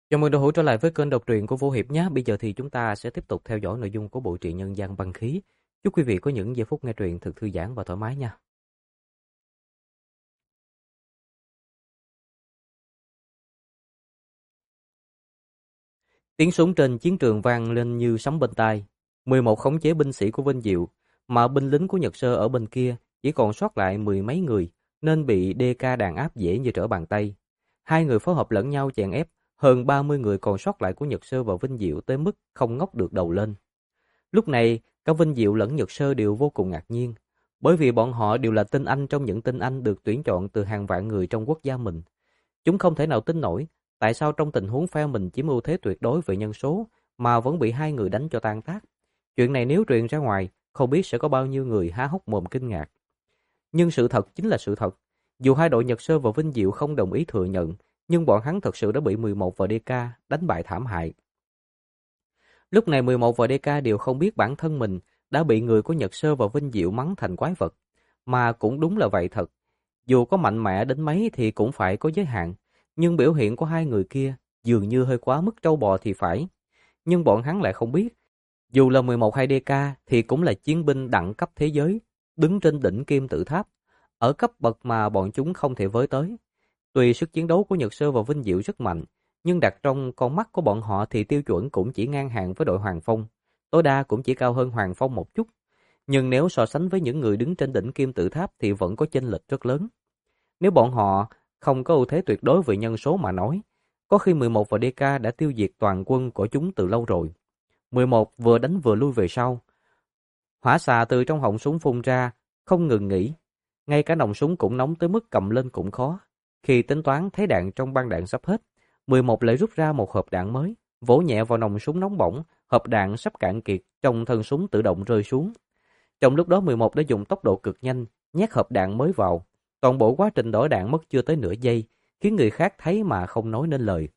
Chào mừng đã hữu trở lại với kênh đọc truyện của Vũ Hiệp nhé. Bây giờ thì chúng ta sẽ tiếp tục theo dõi nội dung của bộ truyện nhân gian Băng Khí. Chúc quý vị có những giây phút nghe truyện thật thư giãn và thoải mái nha. Tiếng súng trên chiến trường vang lên như sấm bên tai. 11 khống chế binh sĩ của Vinh Diệu, mà binh lính của Nhật Sơ ở bên kia chỉ còn sót lại mười mấy người, nên bị DK đàn áp dễ như trở bàn tay. Hai người phối hợp lẫn nhau chèn ép, hơn 30 người còn sót lại của Nhật Sơ và Vinh Diệu tới mức không ngóc được đầu lên. Lúc này, cả Vinh Diệu lẫn Nhật Sơ đều vô cùng ngạc nhiên, bởi vì bọn họ đều là tinh anh trong những tinh anh được tuyển chọn từ hàng vạn người trong quốc gia mình. Chúng không thể nào tin nổi, tại sao trong tình huống phe mình chiếm ưu thế tuyệt đối về nhân số mà vẫn bị hai người đánh cho tan tác. Chuyện này nếu truyền ra ngoài, không biết sẽ có bao nhiêu người há hốc mồm kinh ngạc. Nhưng sự thật chính là sự thật. Dù hai đội Nhật Sơ và Vinh Diệu không đồng ý thừa nhận, nhưng bọn hắn thật sự đã bị 11 và DK đánh bại thảm hại. Lúc này 11 và DK đều không biết bản thân mình đã bị người của Nhật Sơ và Vinh Diệu mắng thành quái vật. Mà cũng đúng là vậy thật. Dù có mạnh mẽ đến mấy thì cũng phải có giới hạn. Nhưng biểu hiện của hai người kia dường như hơi quá mức trâu bò thì phải. Nhưng bọn hắn lại không biết. Dù là 11 hay DK thì cũng là chiến binh đẳng cấp thế giới, đứng trên đỉnh kim tự tháp, ở cấp bậc mà bọn chúng không thể với tới. Tuy sức chiến đấu của Nhật Sơ và Vinh Diệu rất mạnh, nhưng đặt trong con mắt của bọn họ thì tiêu chuẩn cũng chỉ ngang hàng với đội Hoàng Phong, tối đa cũng chỉ cao hơn Hoàng Phong một chút. Nhưng nếu so sánh với những người đứng trên đỉnh kim tự tháp thì vẫn có chênh lệch rất lớn. Nếu bọn họ không có ưu thế tuyệt đối về nhân số mà nói, có khi 11 và DK đã tiêu diệt toàn quân của chúng từ lâu rồi. 11 vừa đánh vừa lui về sau. Hỏa xà từ trong họng súng phun ra, không ngừng nghỉ. Ngay cả nòng súng cũng nóng tới mức cầm lên cũng khó. Khi tính toán thấy đạn trong băng đạn sắp hết, 11 lại rút ra một hộp đạn mới, vỗ nhẹ vào nòng súng nóng bỏng, hộp đạn sắp cạn kiệt, trong thân súng tự động rơi xuống. Trong lúc đó 11 đã dùng tốc độ cực nhanh, nhét hộp đạn mới vào. Toàn bộ quá trình đổi đạn mất chưa tới nửa giây, khiến người khác thấy mà không nói nên lời.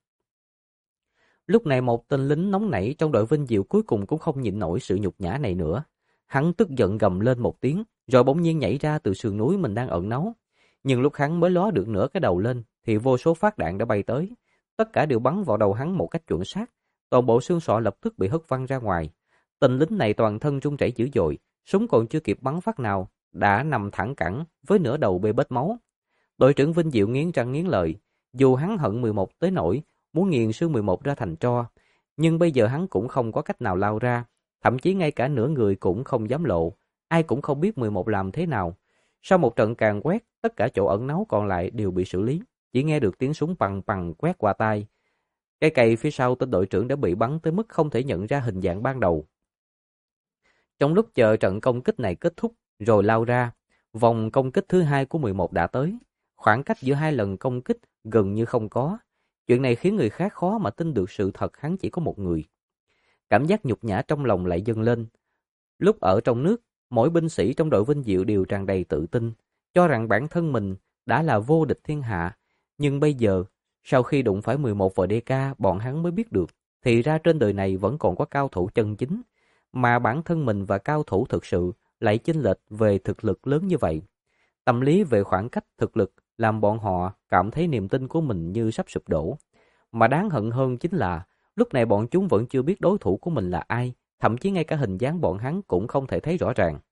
Lúc này một tên lính nóng nảy trong đội Vinh Diệu cuối cùng cũng không nhịn nổi sự nhục nhã này nữa. Hắn tức giận gầm lên một tiếng, rồi bỗng nhiên nhảy ra từ sườn núi mình đang ẩn náu. Nhưng lúc hắn mới ló được nửa cái đầu lên, thì vô số phát đạn đã bay tới. Tất cả đều bắn vào đầu hắn một cách chuẩn xác. Toàn bộ xương sọ lập tức bị hất văng ra ngoài. Tên lính này toàn thân run rẩy dữ dội, súng còn chưa kịp bắn phát nào, đã nằm thẳng cẳng với nửa đầu bê bết máu. Đội trưởng Vinh Diệu nghiến răng nghiến lợi, dù hắn hận 11 tới nỗi muốn nghiền xương 11 ra thành tro, nhưng bây giờ hắn cũng không có cách nào lao ra, thậm chí ngay cả nửa người cũng không dám lộ, ai cũng không biết 11 làm thế nào. Sau một trận càn quét, tất cả chỗ ẩn náu còn lại đều bị xử lý, chỉ nghe được tiếng súng pằng pằng quét qua tai. Cây cày phía sau tên đội trưởng đã bị bắn tới mức không thể nhận ra hình dạng ban đầu. Trong lúc chờ trận công kích này kết thúc rồi lao ra, vòng công kích thứ hai của 11 đã tới. Khoảng cách giữa hai lần công kích gần như không có. Chuyện này khiến người khác khó mà tin được sự thật hắn chỉ có một người. Cảm giác nhục nhã trong lòng lại dâng lên. Lúc ở trong nước, mỗi binh sĩ trong đội Vinh Diệu đều tràn đầy tự tin, cho rằng bản thân mình đã là vô địch thiên hạ. Nhưng bây giờ, sau khi đụng phải 11 và DK, bọn hắn mới biết được, thì ra trên đời này vẫn còn có cao thủ chân chính, mà bản thân mình và cao thủ thực sự lại chênh lệch về thực lực lớn như vậy. Tâm lý về khoảng cách thực lực làm bọn họ cảm thấy niềm tin của mình như sắp sụp đổ. Mà đáng hận hơn chính là lúc này bọn chúng vẫn chưa biết đối thủ của mình là ai, thậm chí ngay cả hình dáng bọn hắn cũng không thể thấy rõ ràng.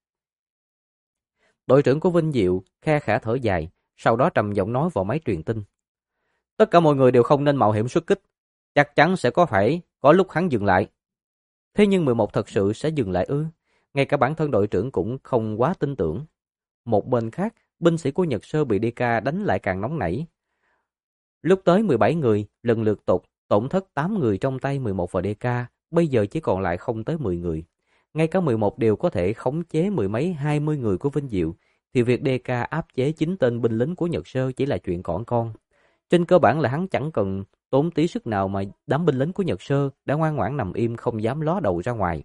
Đội trưởng của Vinh Diệu khe khẽ thở dài, sau đó trầm giọng nói vào máy truyền tin. Tất cả mọi người đều không nên mạo hiểm xuất kích, chắc chắn sẽ phải có lúc hắn dừng lại. Thế nhưng 11 thật sự sẽ dừng lại ư? Ngay cả bản thân đội trưởng cũng không quá tin tưởng. Một bên khác, binh sĩ của Nhật Sơ bị DK đánh lại càng nóng nảy. Lúc tới 17 người, lần lượt tổn thất 8 người trong tay 11 và DK, bây giờ chỉ còn lại không tới 10 người. Ngay cả 11 đều có thể khống chế mười mấy 20 người của Vinh Diệu, thì việc DK áp chế 9 tên binh lính của Nhật Sơ chỉ là chuyện cỏn con. Trên cơ bản là hắn chẳng cần tốn tí sức nào mà đám binh lính của Nhật Sơ đã ngoan ngoãn nằm im không dám ló đầu ra ngoài.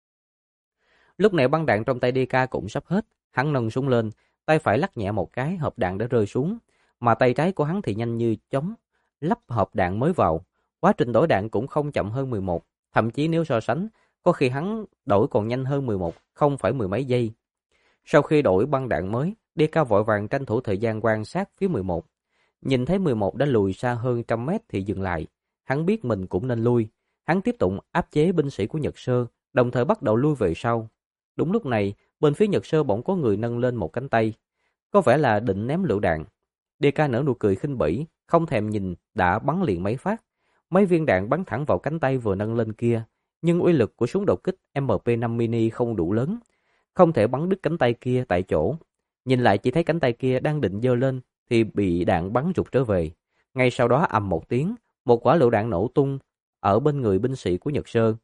Lúc này băng đạn trong tay DK cũng sắp hết, hắn nâng súng lên, tay phải lắc nhẹ một cái, hộp đạn đã rơi xuống, mà tay trái của hắn thì nhanh như chóng, lắp hộp đạn mới vào. Quá trình đổi đạn cũng không chậm hơn 11, thậm chí nếu so sánh, có khi hắn đổi còn nhanh hơn 11, không phải mười mấy giây. Sau khi đổi băng đạn mới, DK vội vàng tranh thủ thời gian quan sát phía 11. Nhìn thấy 11 đã lùi xa hơn trăm mét thì dừng lại. hắn biết mình cũng nên lui. Hắn tiếp tục áp chế binh sĩ của Nhật Sơ, đồng thời bắt đầu lui về sau. Đúng lúc này, bên phía Nhật Sơ bỗng có người nâng lên một cánh tay, có vẻ là định ném lựu đạn. DK nở nụ cười khinh bỉ, không thèm nhìn đã bắn liền mấy phát. Mấy viên đạn bắn thẳng vào cánh tay vừa nâng lên kia, nhưng uy lực của súng đột kích MP5 mini không đủ lớn, không thể bắn đứt cánh tay kia tại chỗ. Nhìn lại chỉ thấy cánh tay kia đang định giơ lên thì bị đạn bắn rụt trở về. Ngay sau đó ầm một tiếng, một quả lựu đạn nổ tung ở bên người binh sĩ của Nhật Sơ.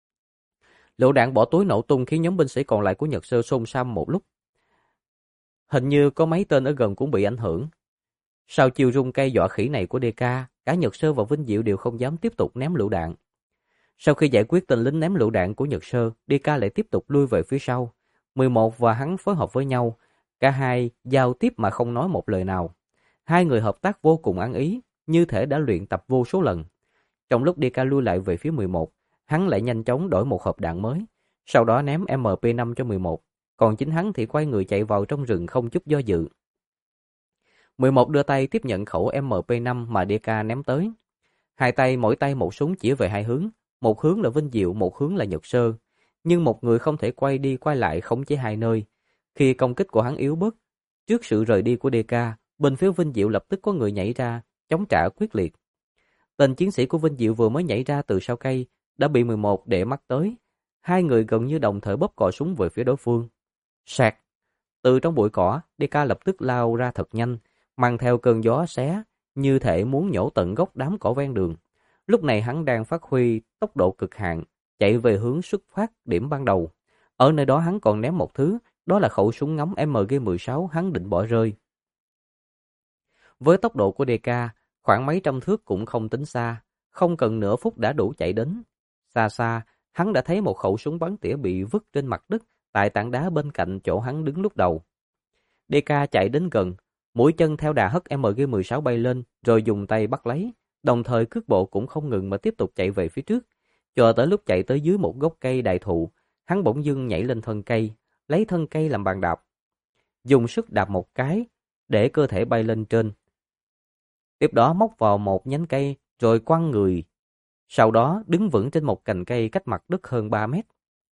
Lựu đạn bỏ túi nổ tung khiến nhóm binh sĩ còn lại của Nhật Sơ xôn xao một lúc. Hình như có mấy tên ở gần cũng bị ảnh hưởng. Sau chiêu rung cây dọa khỉ này của DK, cả Nhật Sơ và Vinh Diệu đều không dám tiếp tục ném lựu đạn. Sau khi giải quyết tên lính ném lựu đạn của Nhật Sơ, DK lại tiếp tục lui về phía sau. 11 và hắn phối hợp với nhau, cả hai giao tiếp mà không nói một lời nào. Hai người hợp tác vô cùng ăn ý, như thể đã luyện tập vô số lần. Trong lúc DK lui lại về phía 11, hắn lại nhanh chóng đổi một hộp đạn mới, sau đó ném MP5 cho 11, còn chính hắn thì quay người chạy vào trong rừng không chút do dự. 11 đưa tay tiếp nhận khẩu MP5 mà DK ném tới. Hai tay mỗi tay một súng chỉ về hai hướng, một hướng là Vinh Diệu, một hướng là Nhật Sơ. Nhưng một người không thể quay đi quay lại khống chế hai nơi. Khi công kích của hắn yếu bớt, trước sự rời đi của DK, bên phía Vinh Diệu lập tức có người nhảy ra, chống trả quyết liệt. Tên chiến sĩ của Vinh Diệu vừa mới nhảy ra từ sau cây, đã bị 11 để mắt tới. Hai người gần như đồng thời bóp cò súng về phía đối phương. Sạc! Từ trong bụi cỏ, DK lập tức lao ra thật nhanh, mang theo cơn gió xé, như thể muốn nhổ tận gốc đám cỏ ven đường. Lúc này hắn đang phát huy tốc độ cực hạn, chạy về hướng xuất phát điểm ban đầu. Ở nơi đó hắn còn ném một thứ, đó là khẩu súng ngắm MG16 hắn định bỏ rơi. Với tốc độ của DK, khoảng mấy trăm thước cũng không tính xa, không cần nửa phút đã đủ chạy đến. Xa xa, hắn đã thấy một khẩu súng bắn tỉa bị vứt trên mặt đất tại tảng đá bên cạnh chỗ hắn đứng lúc đầu. DK chạy đến gần, mũi chân theo đà hất MG16 bay lên rồi dùng tay bắt lấy, đồng thời cước bộ cũng không ngừng mà tiếp tục chạy về phía trước. Chờ tới lúc chạy tới dưới một gốc cây đại thụ, hắn bỗng dưng nhảy lên thân cây, lấy thân cây làm bàn đạp. Dùng sức đạp một cái để cơ thể bay lên trên. Tiếp đó móc vào một nhánh cây rồi quăng người. Sau đó đứng vững trên một cành cây cách mặt đất hơn 3 mét.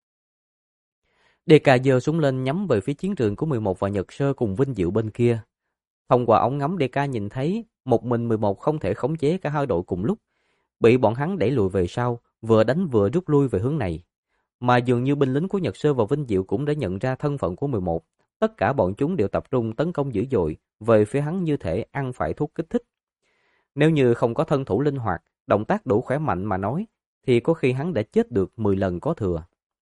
DK giơ súng lên nhắm về phía chiến trường của 11 và Nhật Sơ cùng Vinh Diệu bên kia. Thông qua ống ngắm, DK nhìn thấy một mình 11 không thể khống chế cả hai đội cùng lúc, bị bọn hắn đẩy lùi về sau, vừa đánh vừa rút lui về hướng này. Mà dường như binh lính của Nhật Sơ và Vinh Diệu cũng đã nhận ra thân phận của 11, tất cả bọn chúng đều tập trung tấn công dữ dội về phía hắn như thể ăn phải thuốc kích thích. Nếu như không có thân thủ linh hoạt, động tác đủ khỏe mạnh mà nói, thì có khi hắn đã chết được 10 lần có thừa.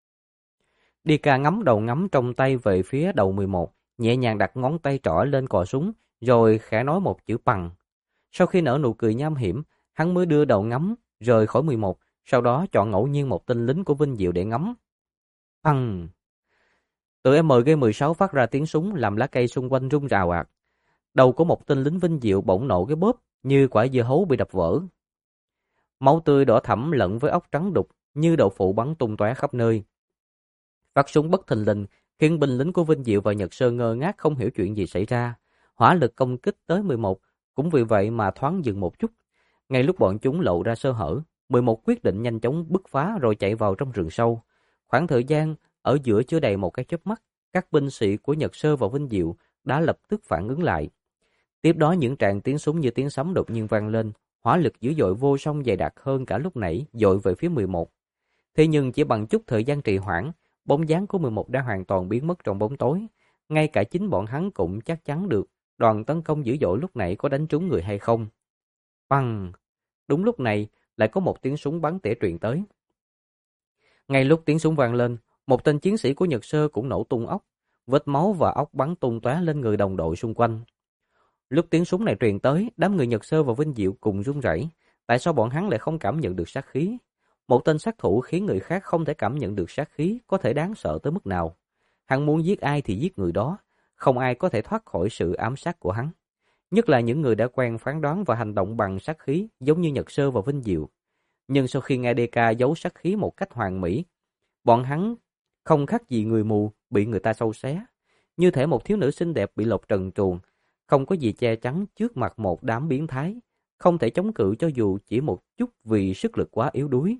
DK ngắm đầu ngắm trong tay về phía đầu 11, nhẹ nhàng đặt ngón tay trỏ lên cò súng, rồi khẽ nói một chữ bằng. Sau khi nở nụ cười nham hiểm, hắn mới đưa đầu ngắm rời khỏi 11, sau đó chọn ngẫu nhiên một tên lính của Vinh Diệu để ngắm. Bằng! Từ MG16 phát ra tiếng súng làm lá cây xung quanh rung rào ạt. Đầu của một tên lính Vinh Diệu bỗng nổ cái bóp như quả dưa hấu bị đập vỡ. Máu tươi đỏ thẫm lẫn với óc trắng đục như đậu phụ bắn tung tóe khắp nơi. Phát súng bất thình lình khiến binh lính của Vinh Diệu và Nhật Sơ ngơ ngác không hiểu chuyện gì xảy ra. Hỏa lực công kích tới 11 cũng vì vậy mà thoáng dừng một chút. Ngay lúc bọn chúng lộ ra sơ hở, 11 quyết định nhanh chóng bứt phá rồi chạy vào trong rừng sâu. Khoảng thời gian ở giữa chưa đầy một cái chớp mắt, các binh sĩ của Nhật Sơ và Vinh Diệu đã lập tức phản ứng lại. Tiếp đó những tràng tiếng súng như tiếng sấm đột nhiên vang lên, hỏa lực dữ dội vô song dày đặc hơn cả lúc nãy dội về phía 11. Thế nhưng chỉ bằng chút thời gian trì hoãn, bóng dáng của 11 đã hoàn toàn biến mất trong bóng tối. Ngay cả chính bọn hắn cũng chắc chắn được đoàn tấn công dữ dội lúc nãy có đánh trúng người hay không. Bằng! Đúng lúc này lại có một tiếng súng bắn tỉa truyền tới. Ngay lúc tiếng súng vang lên, một tên chiến sĩ của Nhật Sơ cũng nổ tung óc, vết máu và óc bắn tung tóe lên người đồng đội xung quanh. Lúc tiếng súng này truyền tới, đám người Nhật Sơ và Vinh Diệu cùng run rẩy. Tại sao bọn hắn lại không cảm nhận được sát khí? Một tên sát thủ khiến người khác không thể cảm nhận được sát khí có thể đáng sợ tới mức nào. Hắn muốn giết ai thì giết người đó, không ai có thể thoát khỏi sự ám sát của hắn. Nhất là những người đã quen phán đoán và hành động bằng sát khí giống như Nhật Sơ và Vinh Diệu. Nhưng sau khi nghe DK giấu sát khí một cách hoàn mỹ, bọn hắn không khác gì người mù bị người ta sâu xé. Như thể một thiếu nữ xinh đẹp bị lột trần truồng, không có gì che chắn trước mặt một đám biến thái, không thể chống cự cho dù chỉ một chút vì sức lực quá yếu đuối.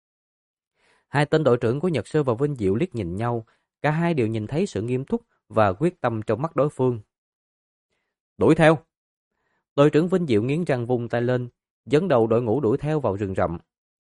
Hai tên đội trưởng của Nhật Sơ và Vinh Diệu liếc nhìn nhau, cả hai đều nhìn thấy sự nghiêm túc và quyết tâm trong mắt đối phương. Đuổi theo! Đội trưởng Vinh Diệu nghiến răng vung tay lên, dẫn đầu đội ngũ đuổi theo vào rừng rậm.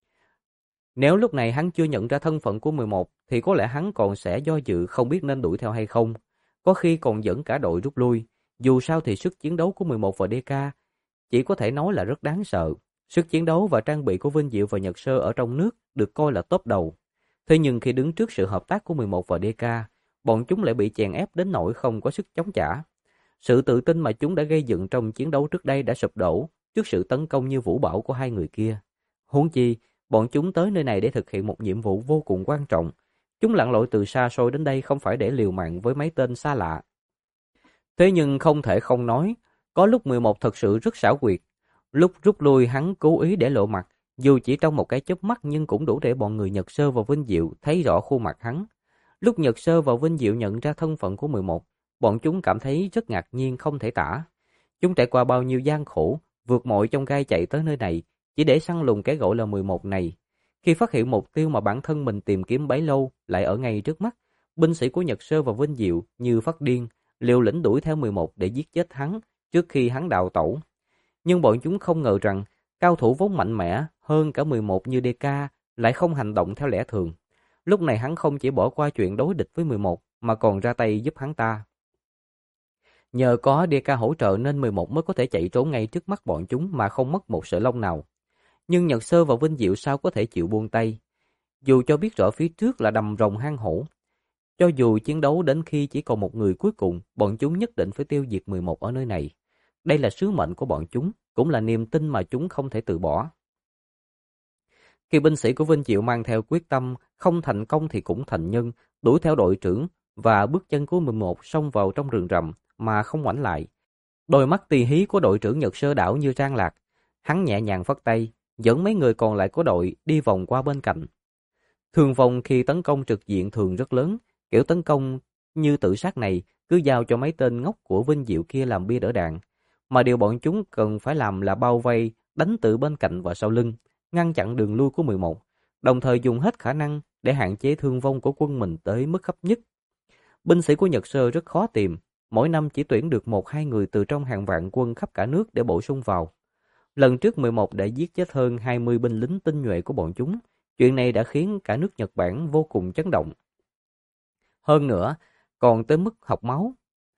Nếu lúc này hắn chưa nhận ra thân phận của 11 thì có lẽ hắn còn sẽ do dự không biết nên đuổi theo hay không. Có khi còn dẫn cả đội rút lui. Dù sao thì sức chiến đấu của 11 và DK chỉ có thể nói là rất đáng sợ. Sức chiến đấu và trang bị của Vinh Diệu và Nhật Sơ ở trong nước được coi là top đầu. Thế nhưng khi đứng trước sự hợp tác của 11 và DK, bọn chúng lại bị chèn ép đến nỗi không có sức chống trả. Sự tự tin mà chúng đã gây dựng trong chiến đấu trước đây đã sụp đổ trước sự tấn công như vũ bão của hai người kia. Huống chi, bọn chúng tới nơi này để thực hiện một nhiệm vụ vô cùng quan trọng. Chúng lặn lội từ xa xôi đến đây không phải để liều mạng với mấy tên xa lạ. Thế nhưng không thể không nói, có lúc 11 thật sự rất xảo quyệt. Lúc rút lui hắn cố ý để lộ mặt, dù chỉ trong một cái chớp mắt nhưng cũng đủ để bọn người Nhật Sơ và Vinh Diệu thấy rõ khuôn mặt hắn. Lúc Nhật Sơ và Vinh Diệu nhận ra thân phận của 11, bọn chúng cảm thấy rất ngạc nhiên không thể tả. Chúng trải qua bao nhiêu gian khổ, vượt mọi chông gai chạy tới nơi này, chỉ để săn lùng cái gọi là 11 này. Khi phát hiện mục tiêu mà bản thân mình tìm kiếm bấy lâu lại ở ngay trước mắt, binh sĩ của Nhật Sơ và Vinh Diệu như phát điên, liều lĩnh đuổi theo 11 để giết chết hắn trước khi hắn đào tẩu. Nhưng bọn chúng không ngờ rằng cao thủ vốn mạnh mẽ hơn cả 11 như DK lại không hành động theo lẽ thường. Lúc này hắn không chỉ bỏ qua chuyện đối địch với 11 mà còn ra tay giúp hắn ta. Nhờ có DK hỗ trợ nên 11 mới có thể chạy trốn ngay trước mắt bọn chúng mà không mất một sợi lông nào. Nhưng Nhật Sơ và Vinh Diệu sao có thể chịu buông tay? Dù cho biết rõ phía trước là đầm rồng hang hổ, cho dù chiến đấu đến khi chỉ còn một người cuối cùng, bọn chúng nhất định phải tiêu diệt 11 ở nơi này. Đây là sứ mệnh của bọn chúng, cũng là niềm tin mà chúng không thể từ bỏ. Khi binh sĩ của Vinh Diệu mang theo quyết tâm, không thành công thì cũng thành nhân, đuổi theo đội trưởng và bước chân của 11 xông vào trong rừng rậm mà không ngoảnh lại. Đôi mắt tì hí của đội trưởng Nhật Sơ đảo như trang lạc. Hắn nhẹ nhàng phất tay, dẫn mấy người còn lại của đội đi vòng qua bên cạnh. Thường vòng khi tấn công trực diện thường rất lớn, kiểu tấn công như tự sát này cứ giao cho mấy tên ngốc của Vinh Diệu kia làm bia đỡ đạn. Mà điều bọn chúng cần phải làm là bao vây, đánh từ bên cạnh và sau lưng, ngăn chặn đường lui của 11, đồng thời dùng hết khả năng để hạn chế thương vong của quân mình tới mức thấp nhất. Binh sĩ của Nhật Sơ rất khó tìm, mỗi năm chỉ tuyển được 1-2 người từ trong hàng vạn quân khắp cả nước để bổ sung vào. Lần trước 11 đã giết chết hơn 20 binh lính tinh nhuệ của bọn chúng. Chuyện này đã khiến cả nước Nhật Bản vô cùng chấn động. Hơn nữa, còn tới mức học máu.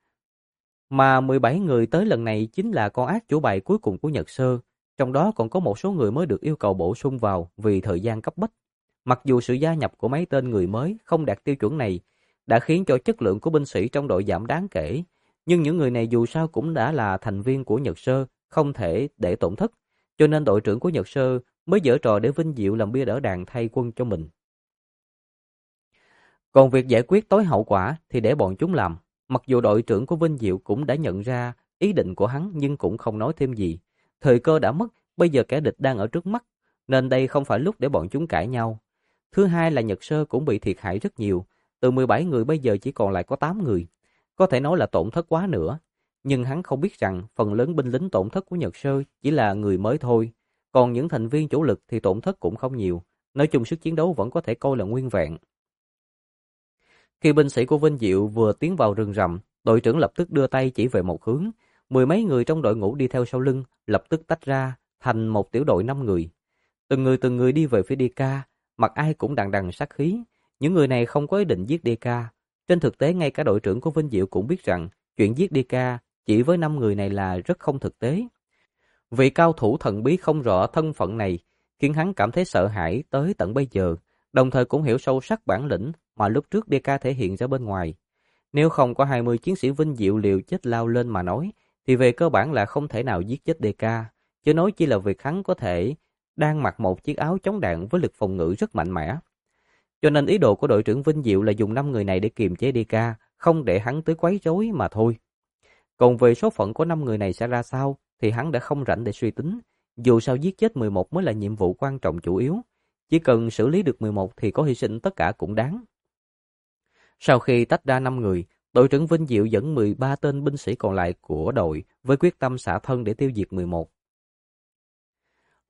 Mà 17 người tới lần này chính là con ác chủ bài cuối cùng của Nhật Sơ. Trong đó còn có một số người mới được yêu cầu bổ sung vào vì thời gian cấp bách. Mặc dù sự gia nhập của mấy tên người mới không đạt tiêu chuẩn này đã khiến cho chất lượng của binh sĩ trong đội giảm đáng kể, nhưng những người này dù sao cũng đã là thành viên của Nhật Sơ, không thể để tổn thất, cho nên đội trưởng của Nhật Sơ mới giở trò để Vinh Diệu làm bia đỡ đạn thay quân cho mình. Còn việc giải quyết tối hậu quả thì để bọn chúng làm. Mặc dù đội trưởng của Vinh Diệu cũng đã nhận ra ý định của hắn nhưng cũng không nói thêm gì. Thời cơ đã mất, bây giờ kẻ địch đang ở trước mắt, nên đây không phải lúc để bọn chúng cãi nhau. Thứ hai là Nhật Sơ cũng bị thiệt hại rất nhiều, từ 17 người bây giờ chỉ còn lại có 8 người. Có thể nói là tổn thất quá nữa, nhưng hắn không biết rằng phần lớn binh lính tổn thất của Nhật Sơ chỉ là người mới thôi, còn những thành viên chủ lực thì tổn thất cũng không nhiều, nói chung sức chiến đấu vẫn có thể coi là nguyên vẹn. Khi binh sĩ của Vinh Diệu vừa tiến vào rừng rậm, đội trưởng lập tức đưa tay chỉ về một hướng, 10 mấy người trong đội ngũ đi theo sau lưng, lập tức tách ra thành một tiểu đội 5 người. Từng người đi về phía DK, mặt ai cũng đằng đằng sát khí. Những người này không có ý định giết DK. Trên thực tế ngay cả đội trưởng của Vinh Diệu cũng biết rằng chuyện giết DK chỉ với 5 người này là rất không thực tế. Vị cao thủ thần bí không rõ thân phận này khiến hắn cảm thấy sợ hãi tới tận bây giờ, đồng thời cũng hiểu sâu sắc bản lĩnh mà lúc trước DK thể hiện ra bên ngoài. Nếu không có 20 chiến sĩ Vinh Diệu liều chết lao lên mà nói, thì về cơ bản là không thể nào giết chết DK, chứ nói chi là việc hắn có thể đang mặc một chiếc áo chống đạn với lực phòng ngự rất mạnh mẽ. Cho nên ý đồ của đội trưởng Vinh Diệu là dùng 5 người này để kiềm chế DK, không để hắn tới quấy rối mà thôi. Còn về số phận của 5 người này sẽ ra sao thì hắn đã không rảnh để suy tính. Dù sao giết chết 11 mới là nhiệm vụ quan trọng chủ yếu. Chỉ cần xử lý được 11 thì có hy sinh tất cả cũng đáng. Sau khi tách ra 5 người, đội trưởng Vinh Diệu dẫn 13 tên binh sĩ còn lại của đội với quyết tâm xả thân để tiêu diệt 11.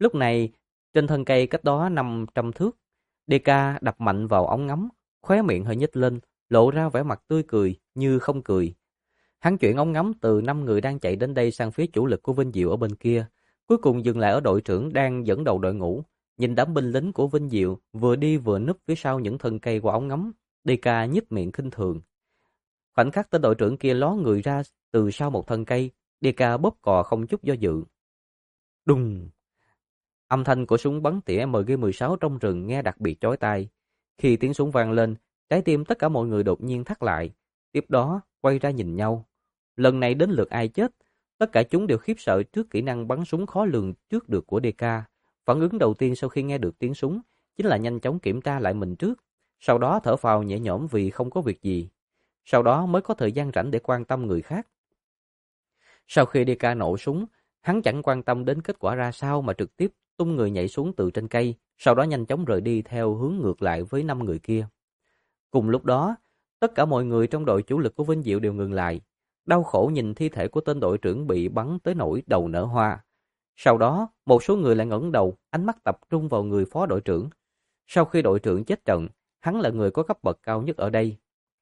Lúc này, trên thân cây cách đó 500 thước, DK đập mạnh vào ống ngắm, khóe miệng hơi nhếch lên, lộ ra vẻ mặt tươi cười như không cười. Hắn chuyển ống ngắm từ 5 người đang chạy đến đây sang phía chủ lực của Vinh Diệu ở bên kia, cuối cùng dừng lại ở đội trưởng đang dẫn đầu đội ngũ, nhìn đám binh lính của Vinh Diệu vừa đi vừa núp phía sau những thân cây của ống ngắm, DK nhếch miệng khinh thường. Khoảnh khắc tên đội trưởng kia ló người ra từ sau một thân cây, DK bóp cò không chút do dự. Đùng! Âm thanh của súng bắn tỉa MG-16 trong rừng nghe đặc biệt chói tai. Khi tiếng súng vang lên, trái tim tất cả mọi người đột nhiên thắt lại. Tiếp đó, quay ra nhìn nhau. Lần này đến lượt ai chết, tất cả chúng đều khiếp sợ trước kỹ năng bắn súng khó lường trước được của DK. Phản ứng đầu tiên sau khi nghe được tiếng súng chính là nhanh chóng kiểm tra lại mình trước, sau đó thở phào nhẹ nhõm vì không có việc gì. Sau đó mới có thời gian rảnh để quan tâm người khác. Sau khi DK nổ súng, hắn chẳng quan tâm đến kết quả ra sao mà trực tiếp tung người nhảy xuống từ trên cây, sau đó nhanh chóng rời đi theo hướng ngược lại với 5 người kia. Cùng lúc đó, tất cả mọi người trong đội chủ lực của Vinh Diệu đều ngừng lại, đau khổ nhìn thi thể của tên đội trưởng bị bắn tới nỗi đầu nở hoa. Sau đó, một số người lại ngẩng đầu, ánh mắt tập trung vào người phó đội trưởng. Sau khi đội trưởng chết trận, hắn là người có cấp bậc cao nhất ở đây.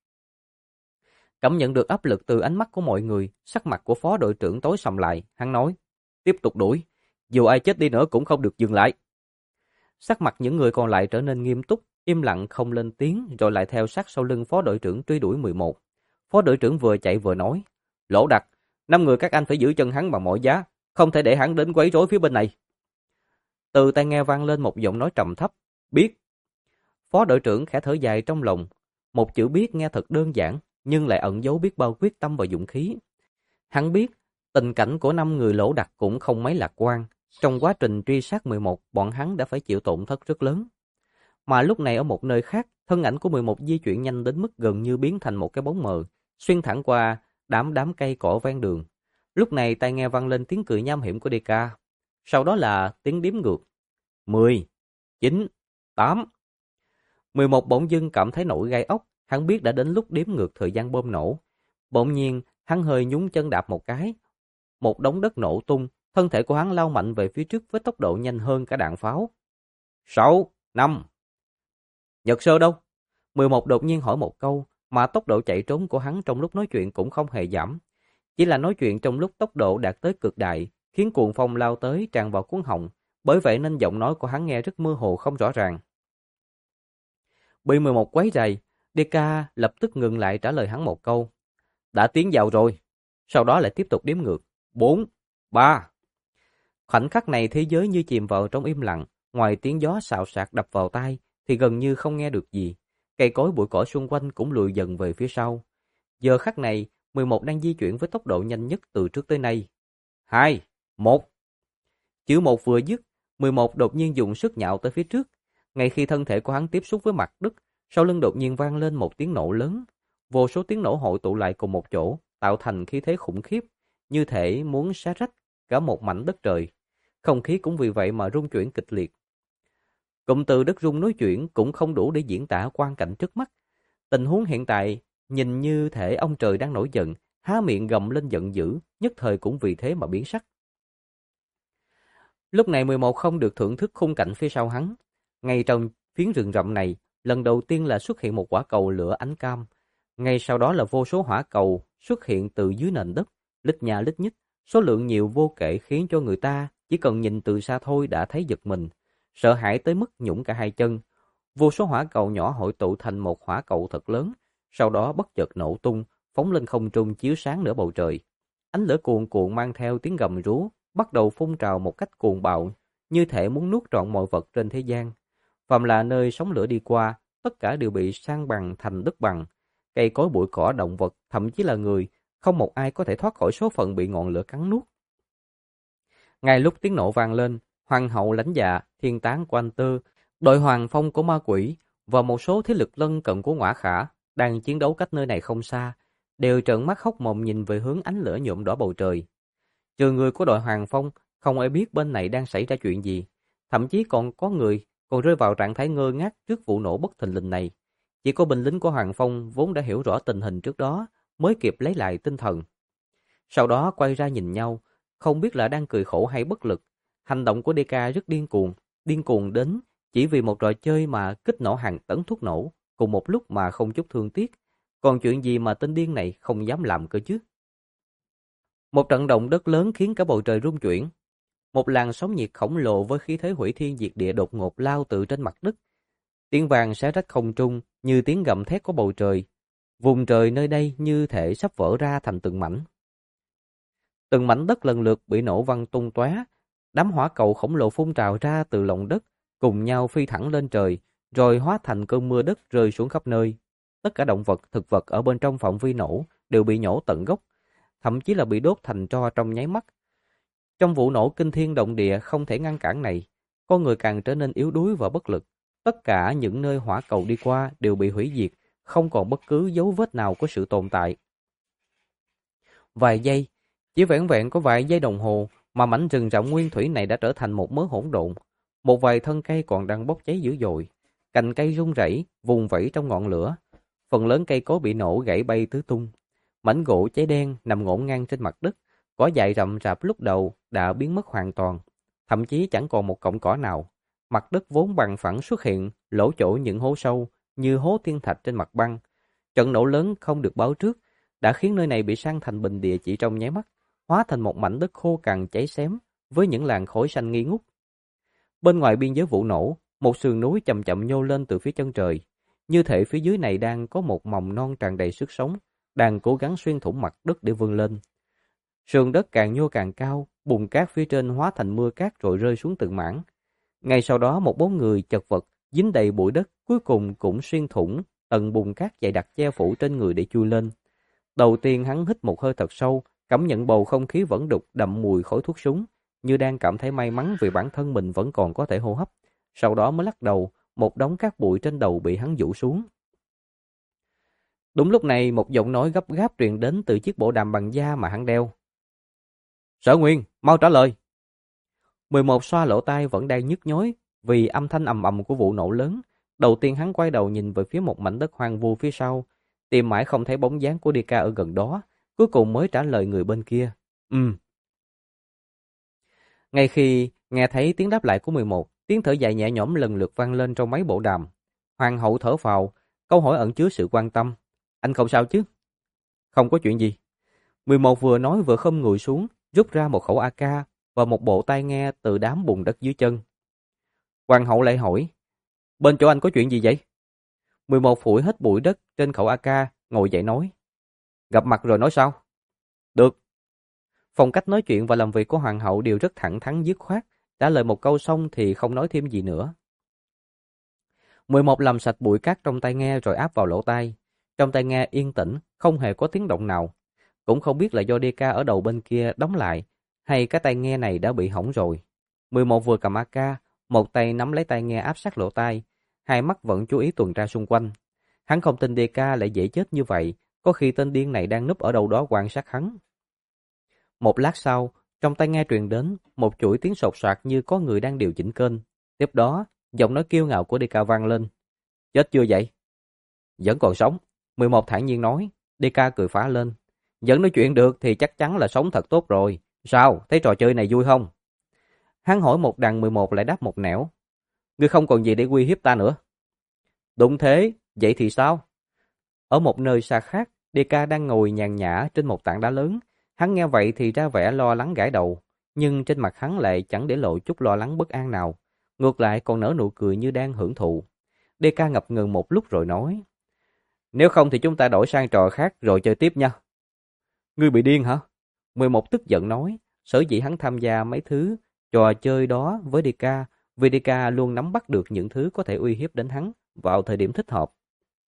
Cảm nhận được áp lực từ ánh mắt của mọi người, sắc mặt của phó đội trưởng tối sầm lại, hắn nói, tiếp tục đuổi, dù ai chết đi nữa cũng không được dừng lại. Sắc mặt những người còn lại trở nên nghiêm túc, im lặng không lên tiếng rồi lại theo sát sau lưng phó đội trưởng truy đuổi 11. Phó đội trưởng vừa chạy vừa nói, Lỗ Đặc, 5 người các anh phải giữ chân hắn bằng mọi giá, không thể để hắn đến quấy rối phía bên này. Từ tai nghe vang lên một giọng nói trầm thấp, biết. Phó đội trưởng khẽ thở dài trong lòng, một chữ biết nghe thật đơn giản, nhưng lại ẩn giấu biết bao quyết tâm và dũng khí. Hắn biết, tình cảnh của 5 người Lỗ Đặc cũng không mấy lạc quan. Trong quá trình truy sát 11, bọn hắn đã phải chịu tổn thất rất lớn. Mà lúc này ở một nơi khác, thân ảnh của 11 di chuyển nhanh đến mức gần như biến thành một cái bóng mờ, xuyên thẳng qua đám cây cỏ ven đường. Lúc này tai nghe vang lên tiếng cười nham hiểm của DK. Sau đó là tiếng đếm ngược. 10, 9, 8. 11 bỗng dưng cảm thấy nổi gai ốc, hắn biết đã đến lúc đếm ngược thời gian bom nổ. Bỗng nhiên, hắn hơi nhún chân đạp một cái. Một đống đất nổ tung, thân thể của hắn lao mạnh về phía trước với tốc độ nhanh hơn cả đạn pháo. 6, 5. Nhật Sơ đâu? 11 đột nhiên hỏi một câu, mà tốc độ chạy trốn của hắn trong lúc nói chuyện cũng không hề giảm. Chỉ là nói chuyện trong lúc tốc độ đạt tới cực đại, khiến cuồng phong lao tới tràn vào cuống họng, bởi vậy nên giọng nói của hắn nghe rất mơ hồ không rõ ràng. Bị 11 quấy rầy, DK lập tức ngừng lại trả lời hắn một câu. Đã tiến vào rồi. Sau đó lại tiếp tục đếm ngược. 4, 3. Khoảnh khắc này thế giới như chìm vào trong im lặng, ngoài tiếng gió xào xạc đập vào tai thì gần như không nghe được gì. Cây cối bụi cỏ xung quanh cũng lùi dần về phía sau. Giờ khắc này, 11 đang di chuyển với tốc độ nhanh nhất từ trước tới nay. 2, 1. Chữ 1 vừa dứt, 11 đột nhiên dùng sức nhạo tới phía trước. Ngay khi thân thể của hắn tiếp xúc với mặt đất, sau lưng đột nhiên vang lên một tiếng nổ lớn. Vô số tiếng nổ hội tụ lại cùng một chỗ, tạo thành khí thế khủng khiếp, như thể muốn xé rách cả một mảnh đất trời. Không khí cũng vì vậy mà rung chuyển kịch liệt. Cụm từ đất rung nói chuyển cũng không đủ để diễn tả quang cảnh trước mắt. Tình huống hiện tại nhìn như thể ông trời đang nổi giận, há miệng gầm lên giận dữ, nhất thời cũng vì thế mà biến sắc. Lúc này 11 không được thưởng thức khung cảnh phía sau hắn. Ngay trong phiến rừng rậm này, lần đầu tiên là xuất hiện một quả cầu lửa ánh cam. Ngay sau đó là vô số hỏa cầu xuất hiện từ dưới nền đất, lít nha lít nhít, số lượng nhiều vô kể khiến cho người ta chỉ cần nhìn từ xa thôi đã thấy giật mình, sợ hãi tới mức nhũng cả hai chân. Vô số hỏa cầu nhỏ hội tụ thành một hỏa cầu thật lớn, sau đó bất chợt nổ tung, phóng lên không trung chiếu sáng nửa bầu trời. Ánh lửa cuồn cuộn mang theo tiếng gầm rú, bắt đầu phun trào một cách cuồng bạo, như thể muốn nuốt trọn mọi vật trên thế gian. Phàm là nơi sóng lửa đi qua, tất cả đều bị san bằng thành đất bằng. Cây cối bụi cỏ động vật, thậm chí là người, không một ai có thể thoát khỏi số phận bị ngọn lửa cắn nuốt. Ngay lúc tiếng nổ vang lên, Hoàng hậu Lãnh Dạ, Thiên Tán của Anh Tư, đội Hoàng Phong của Ma Quỷ và một số thế lực lân cận của Ngõa Khả đang chiến đấu cách nơi này không xa, đều trợn mắt hốc mồm nhìn về hướng ánh lửa nhuộm đỏ bầu trời. Trừ người của đội Hoàng Phong, không ai biết bên này đang xảy ra chuyện gì, thậm chí còn có người còn rơi vào trạng thái ngơ ngác trước vụ nổ bất thình lình này. Chỉ có binh lính của Hoàng Phong vốn đã hiểu rõ tình hình trước đó mới kịp lấy lại tinh thần. Sau đó quay ra nhìn nhau, không biết là đang cười khổ hay bất lực. Hành động của DK rất điên cuồng đến chỉ vì một trò chơi mà kích nổ hàng tấn thuốc nổ cùng một lúc mà không chút thương tiếc. Còn chuyện gì mà tên điên này không dám làm cơ chứ? Một trận động đất lớn khiến cả bầu trời rung chuyển. Một làn sóng nhiệt khổng lồ với khí thế hủy thiên diệt địa đột ngột lao từ trên mặt đất. Tiếng vàng xé rách không trung như tiếng gầm thét của bầu trời. Vùng trời nơi đây như thể sắp vỡ ra thành từng mảnh. Từng mảnh đất lần lượt bị nổ văng tung tóe, đám hỏa cầu khổng lồ phun trào ra từ lòng đất, cùng nhau phi thẳng lên trời, rồi hóa thành cơn mưa đất rơi xuống khắp nơi. Tất cả động vật, thực vật ở bên trong phạm vi nổ đều bị nhổ tận gốc, thậm chí là bị đốt thành tro trong nháy mắt. Trong vụ nổ kinh thiên động địa không thể ngăn cản này, con người càng trở nên yếu đuối và bất lực. Tất cả những nơi hỏa cầu đi qua đều bị hủy diệt, không còn bất cứ dấu vết nào của sự tồn tại. Vài giây, chỉ vẻn vẹn có vài giây đồng hồ mà mảnh rừng rậm nguyên thủy này đã trở thành một mớ hỗn độn. Một vài thân cây còn đang bốc cháy dữ dội, cành cây rung rẩy, vùng vẫy trong ngọn lửa. Phần lớn cây cối bị nổ gãy bay tứ tung. Mảnh gỗ cháy đen nằm ngổn ngang trên mặt đất, cỏ dại rậm rạp lúc đầu đã biến mất hoàn toàn, thậm chí chẳng còn một cọng cỏ nào. Mặt đất vốn bằng phẳng xuất hiện lỗ chỗ những hố sâu như hố thiên thạch trên mặt băng. Trận nổ lớn không được báo trước đã khiến nơi này bị san thành bình địa chỉ trong nháy mắt, hóa thành một mảnh đất khô cằn cháy xém với những làn khói xanh nghi ngút. Bên ngoài biên giới vụ nổ, một sườn núi chậm chậm nhô lên từ phía chân trời, như thể phía dưới này đang có một mầm non tràn đầy sức sống, đang cố gắng xuyên thủng mặt đất để vươn lên. Sườn đất càng nhô càng cao, bùn cát phía trên hóa thành mưa cát rồi rơi xuống từng mảng. Ngay sau đó một bóng người chật vật dính đầy bụi đất cuối cùng cũng xuyên thủng tầng bùn cát dày đặc che phủ trên người để chui lên. Đầu tiên hắn hít một hơi thật sâu, cảm nhận bầu không khí vẫn đục đậm mùi khói thuốc súng, như đang cảm thấy may mắn vì bản thân mình vẫn còn có thể hô hấp. Sau đó mới lắc đầu, một đống cát bụi trên đầu bị hắn vũ xuống. Đúng lúc này một giọng nói gấp gáp truyền đến từ chiếc bộ đàm bằng da mà hắn đeo. Sở Nguyên, mau trả lời. 11 xoa lỗ tai vẫn đang nhức nhối vì âm thanh ầm ầm của vụ nổ lớn. Đầu tiên hắn quay đầu nhìn về phía một mảnh đất hoang vu phía sau, tìm mãi không thấy bóng dáng của DK ở gần đó, cuối cùng mới trả lời người bên kia. Ngay khi nghe thấy tiếng đáp lại của 11, tiếng thở dài nhẹ nhõm lần lượt vang lên trong máy bộ đàm. Hoàng hậu thở phào, câu hỏi ẩn chứa sự quan tâm. Anh không sao chứ? Không có chuyện gì. 11 vừa nói vừa khom người xuống, rút ra một khẩu AK và một bộ tai nghe từ đám bùn đất dưới chân. Hoàng hậu lại hỏi, bên chỗ anh có chuyện gì vậy? 11 phủi hết bụi đất trên khẩu AK, ngồi dậy nói. Gặp mặt rồi nói sao? Được. Phong cách nói chuyện và làm việc của hoàng hậu đều rất thẳng thắn dứt khoát, trả lời một câu xong thì không nói thêm gì nữa. 11 làm sạch bụi cát trong tai nghe rồi áp vào lỗ tai. Trong tai nghe yên tĩnh, không hề có tiếng động nào. Cũng không biết là do DK ở đầu bên kia đóng lại, hay cái tai nghe này đã bị hỏng rồi. 11 vừa cầm AK, một tay nắm lấy tai nghe áp sát lỗ tai, hai mắt vẫn chú ý tuần tra xung quanh. Hắn không tin DK lại dễ chết như vậy, có khi tên điên này đang núp ở đâu đó quan sát hắn. Một lát sau, trong tai nghe truyền đến một chuỗi tiếng sột soạt như có người đang điều chỉnh kênh. Tiếp đó, giọng nói kiêu ngạo của DK vang lên. Chết chưa vậy? Vẫn còn sống. 11 thản nhiên nói. DK cười phá lên. Vẫn nói chuyện được thì chắc chắn là sống thật tốt rồi. Sao? Thấy trò chơi này vui không? Hắn hỏi một đằng, 11 lại đáp một nẻo. Ngươi không còn gì để uy hiếp ta nữa. Đúng thế, vậy thì sao? Ở một nơi xa khác, DK đang ngồi nhàn nhã trên một tảng đá lớn. Hắn nghe vậy thì ra vẻ lo lắng gãi đầu, nhưng trên mặt hắn lại chẳng để lộ chút lo lắng bất an nào. Ngược lại còn nở nụ cười như đang hưởng thụ. DK ngập ngừng một lúc rồi nói. Nếu không thì chúng ta đổi sang trò khác rồi chơi tiếp nha. Ngươi bị điên hả? 11 tức giận nói. Sở dĩ hắn tham gia mấy thứ trò chơi đó với DK, vì DK luôn nắm bắt được những thứ có thể uy hiếp đến hắn vào thời điểm thích hợp.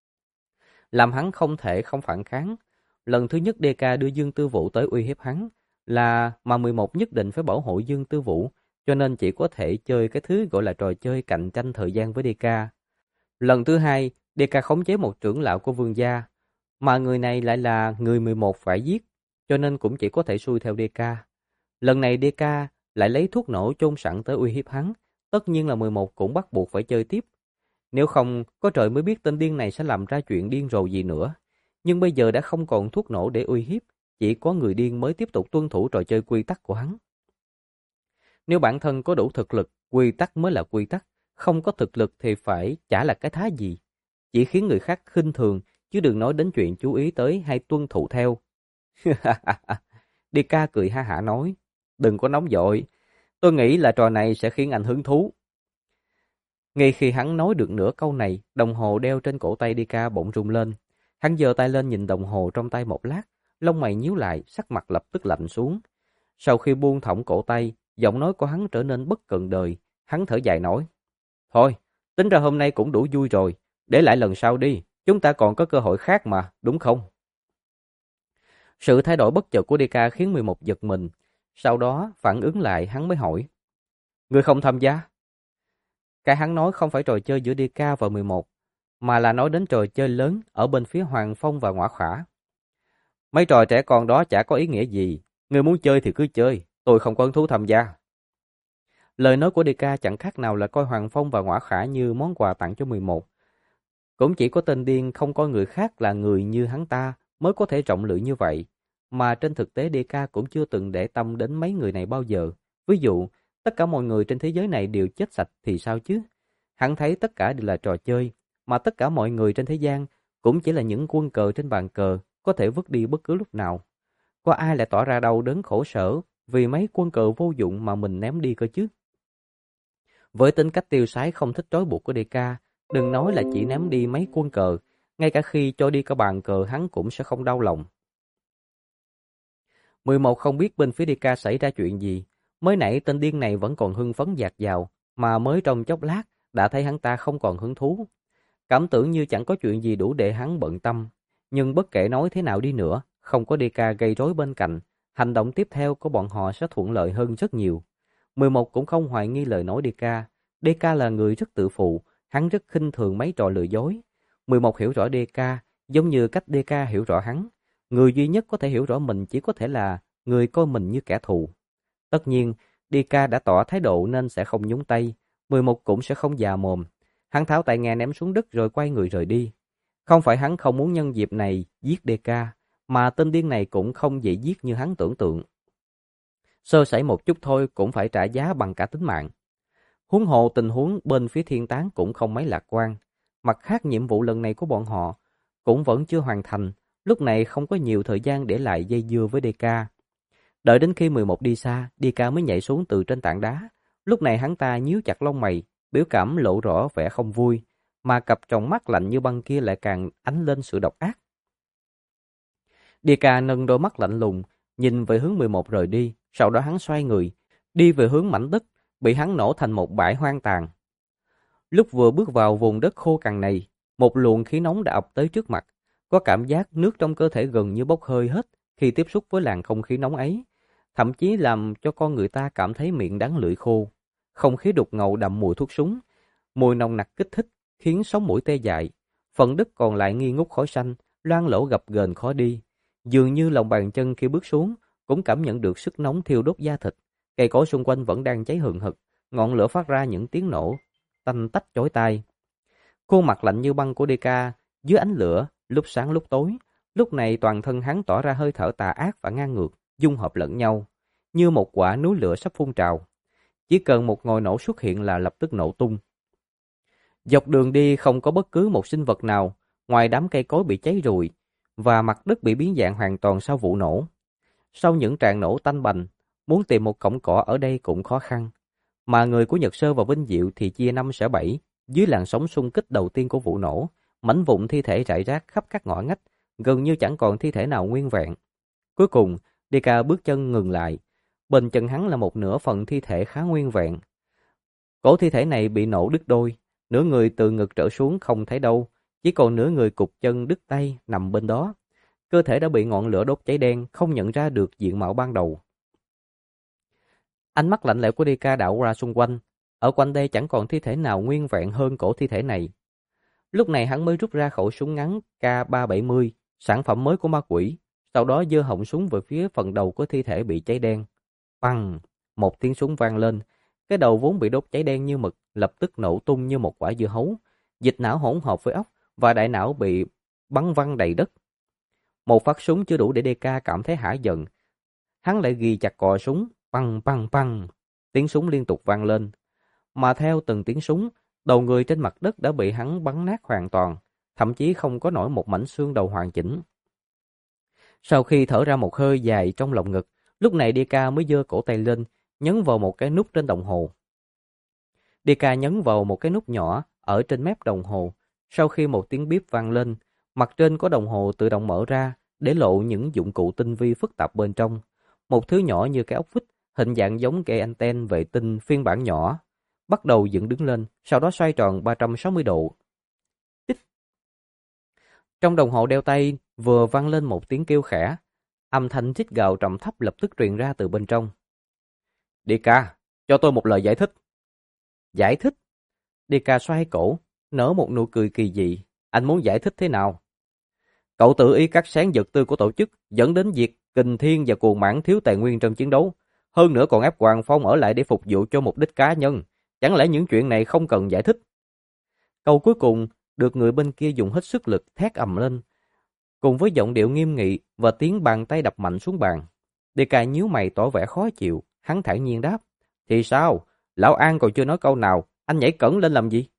Làm hắn không thể không phản kháng. Lần thứ nhất DK đưa Dương Tư Vũ tới uy hiếp hắn là mà 11 nhất định phải bảo hộ Dương Tư Vũ, cho nên chỉ có thể chơi cái thứ gọi là trò chơi cạnh tranh thời gian với DK. Lần thứ hai, DK khống chế một trưởng lão của Vương gia, mà người này lại là người 11 phải giết, cho nên cũng chỉ có thể xuôi theo DK. Lần này DK lại lấy thuốc nổ chôn sẵn tới uy hiếp hắn, tất nhiên là 11 cũng bắt buộc phải chơi tiếp. Nếu không, có trời mới biết tên điên này sẽ làm ra chuyện điên rồ gì nữa. Nhưng bây giờ đã không còn thuốc nổ để uy hiếp, chỉ có người điên mới tiếp tục tuân thủ trò chơi quy tắc của hắn. Nếu bản thân có đủ thực lực, quy tắc mới là quy tắc. Không có thực lực thì phải chả là cái thá gì. Chỉ khiến người khác khinh thường, chứ đừng nói đến chuyện chú ý tới hay tuân thủ theo. DK cười ha hả nói, đừng có nóng vội. Tôi nghĩ là trò này sẽ khiến anh hứng thú. Ngay khi hắn nói được nửa câu này, đồng hồ đeo trên cổ tay DK bỗng rung lên. Hắn giơ tay lên nhìn đồng hồ trong tay một lát, lông mày nhíu lại, sắc mặt lập tức lạnh xuống. Sau khi buông thõng cổ tay, giọng nói của hắn trở nên bất cần đời. Hắn thở dài nói, thôi, tính ra hôm nay cũng đủ vui rồi, để lại lần sau đi, chúng ta còn có cơ hội khác mà, đúng không? Sự thay đổi bất chợt của DK khiến 11 giật mình. Sau đó, phản ứng lại, hắn mới hỏi, ngươi không tham gia? Cái hắn nói không phải trò chơi giữa DK và 11, mà là nói đến trò chơi lớn ở bên phía Hoàng Phong và Ngõa Khả. Mấy trò trẻ con đó chả có ý nghĩa gì, ngươi muốn chơi thì cứ chơi, tôi không có hứng thú tham gia. Lời nói của DK chẳng khác nào là coi Hoàng Phong và Ngõa Khả như món quà tặng cho 11. Cũng chỉ có tên điên không coi người khác là người như hắn ta mới có thể rộng lượng như vậy, mà trên thực tế DK cũng chưa từng để tâm đến mấy người này bao giờ. Ví dụ, tất cả mọi người trên thế giới này đều chết sạch thì sao chứ? Hắn thấy tất cả đều là trò chơi, mà tất cả mọi người trên thế gian cũng chỉ là những quân cờ trên bàn cờ, có thể vứt đi bất cứ lúc nào. Có ai lại tỏ ra đau đớn khổ sở vì mấy quân cờ vô dụng mà mình ném đi cơ chứ? Với tính cách tiêu sái không thích trói buộc của DK, đừng nói là chỉ ném đi mấy quân cờ, ngay cả khi cho đi cả bàn cờ hắn cũng sẽ không đau lòng. 11 không biết bên phía DK xảy ra chuyện gì. Mới nãy tên điên này vẫn còn hưng phấn dạt dào, mà mới trong chốc lát đã thấy hắn ta không còn hứng thú. Cảm tưởng như chẳng có chuyện gì đủ để hắn bận tâm. Nhưng bất kể nói thế nào đi nữa, không có DK gây rối bên cạnh, hành động tiếp theo của bọn họ sẽ thuận lợi hơn rất nhiều. 11 cũng không hoài nghi lời nói DK. DK là người rất tự phụ, hắn rất khinh thường mấy trò lừa dối. 11 hiểu rõ DK, giống như cách DK hiểu rõ hắn. Người duy nhất có thể hiểu rõ mình chỉ có thể là người coi mình như kẻ thù. Tất nhiên, DK đã tỏ thái độ nên sẽ không nhúng tay. 11 cũng sẽ không già mồm. Hắn tháo tay nghe ném xuống đất rồi quay người rời đi. Không phải hắn không muốn nhân dịp này giết DK, mà tên điên này cũng không dễ giết như hắn tưởng tượng. Sơ sẩy một chút thôi cũng phải trả giá bằng cả tính mạng. Huống hồ tình huống bên phía thiên tán cũng không mấy lạc quan. Mặt khác nhiệm vụ lần này của bọn họ cũng vẫn chưa hoàn thành, lúc này không có nhiều thời gian để lại dây dưa với DK. Đợi đến khi 11 đi xa, DK mới nhảy xuống từ trên tảng đá. Lúc này hắn ta nhíu chặt lông mày, biểu cảm lộ rõ vẻ không vui, mà cặp tròng mắt lạnh như băng kia lại càng ánh lên sự độc ác. DK nâng đôi mắt lạnh lùng, nhìn về hướng 11 rời đi, sau đó hắn xoay người, đi về hướng mảnh đất, bị hắn nổ thành một bãi hoang tàn. Lúc vừa bước vào vùng đất khô cằn này, một luồng khí nóng đã ập tới trước mặt, có cảm giác nước trong cơ thể gần như bốc hơi hết khi tiếp xúc với làn không khí nóng ấy, thậm chí làm cho con người ta cảm thấy miệng đắng lưỡi khô. Không khí đục ngầu đậm mùi thuốc súng, mùi nồng nặc kích thích, khiến sống mũi tê dại. Phần đất còn lại nghi ngút khói xanh, loang lổ gập ghềnh khó đi. Dường như lòng bàn chân khi bước xuống, cũng cảm nhận được sức nóng thiêu đốt da thịt. Cây cối xung quanh vẫn đang cháy hừng hực, ngọn lửa phát ra những tiếng nổ tanh tách chói tai. Khuôn mặt lạnh như băng của DK dưới ánh lửa, lúc sáng lúc tối, lúc này toàn thân hắn tỏ ra hơi thở tà ác và ngang ngược, dung hợp lẫn nhau, như một quả núi lửa sắp phun trào. Chỉ cần một ngòi nổ xuất hiện là lập tức nổ tung. Dọc đường đi không có bất cứ một sinh vật nào, ngoài đám cây cối bị cháy rụi và mặt đất bị biến dạng hoàn toàn sau vụ nổ. Sau những tràng nổ tanh bành, muốn tìm một cọng cỏ ở đây cũng khó khăn. Mà người của Nhật Sơ và Vinh Diệu thì chia 5 xẻ 7, dưới làn sóng xung kích đầu tiên của vụ nổ, mảnh vụn thi thể rải rác khắp các ngõ ngách, gần như chẳng còn thi thể nào nguyên vẹn. Cuối cùng, DK bước chân ngừng lại, bên chân hắn là một nửa phần thi thể khá nguyên vẹn. Cổ thi thể này bị nổ đứt đôi, nửa người từ ngực trở xuống không thấy đâu, chỉ còn nửa người cụt chân đứt tay nằm bên đó. Cơ thể đã bị ngọn lửa đốt cháy đen, không nhận ra được diện mạo ban đầu. Ánh mắt lạnh lẽo của DK đảo ra xung quanh, ở quanh đây chẳng còn thi thể nào nguyên vẹn hơn cổ thi thể này. Lúc này hắn mới rút ra khẩu súng ngắn K370, sản phẩm mới của ma quỷ, sau đó giơ họng súng về phía phần đầu của thi thể bị cháy đen. Băng! Một tiếng súng vang lên, cái đầu vốn bị đốt cháy đen như mực, lập tức nổ tung như một quả dưa hấu, dịch não hỗn hợp với óc và đại não bị bắn văng đầy đất. Một phát súng chưa đủ để DK cảm thấy hả giận. Hắn lại ghi chặt cò súng, băng băng băng. Tiếng súng liên tục vang lên. Mà theo từng tiếng súng, đầu người trên mặt đất đã bị hắn bắn nát hoàn toàn, thậm chí không có nổi một mảnh xương đầu hoàn chỉnh. Sau khi thở ra một hơi dài trong lồng ngực, lúc này DK mới giơ cổ tay lên, nhấn vào một cái nút trên đồng hồ. DK nhấn vào một cái nút nhỏ ở trên mép đồng hồ. Sau khi một tiếng bíp vang lên, mặt trên có đồng hồ tự động mở ra, để lộ những dụng cụ tinh vi phức tạp bên trong. Một thứ nhỏ như cái ốc vít, hình dạng giống cây anten vệ tinh phiên bản nhỏ, bắt đầu dựng đứng lên, sau đó xoay tròn 360 độ. Tích. Trong đồng hồ đeo tay vừa vang lên một tiếng kêu khẽ, âm thanh rít gào trầm thấp lập tức truyền ra từ bên trong. DK, cho tôi một lời giải thích. Giải thích? DK xoay cổ, nở một nụ cười kỳ dị. Anh muốn giải thích thế nào? Cậu tự ý cắt sáng vật tư của tổ chức, dẫn đến việc Kình Thiên và Cuồng Mãn thiếu tài nguyên trong chiến đấu. Hơn nữa còn ép Hoàng Phong ở lại để phục vụ cho mục đích cá nhân. Chẳng lẽ những chuyện này không cần giải thích? Câu cuối cùng được người bên kia dùng hết sức lực thét ầm lên, cùng với giọng điệu nghiêm nghị và tiếng bàn tay đập mạnh xuống bàn. DK nhíu mày tỏ vẻ khó chịu, hắn thản nhiên đáp. Thì sao? Lão An còn chưa nói câu nào, anh nhảy cẫng lên làm gì?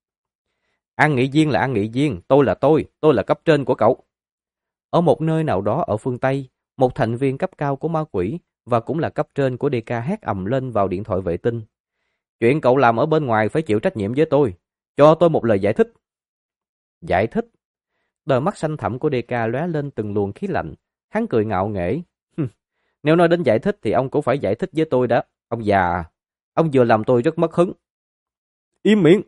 An Nghị Viên là An Nghị Viên, tôi là cấp trên của cậu. Ở một nơi nào đó ở phương Tây, một thành viên cấp cao của ma quỷ và cũng là cấp trên của DK hét ầm lên vào điện thoại vệ tinh. Chuyện cậu làm ở bên ngoài phải chịu trách nhiệm với tôi. Cho tôi một lời giải thích. Giải thích? Đôi mắt xanh thẳm của DK lóe lên từng luồng khí lạnh. Hắn cười ngạo nghễ. Nếu nói đến giải thích thì ông cũng phải giải thích với tôi đó. Ông già, ông vừa làm tôi rất mất hứng. Im miệng!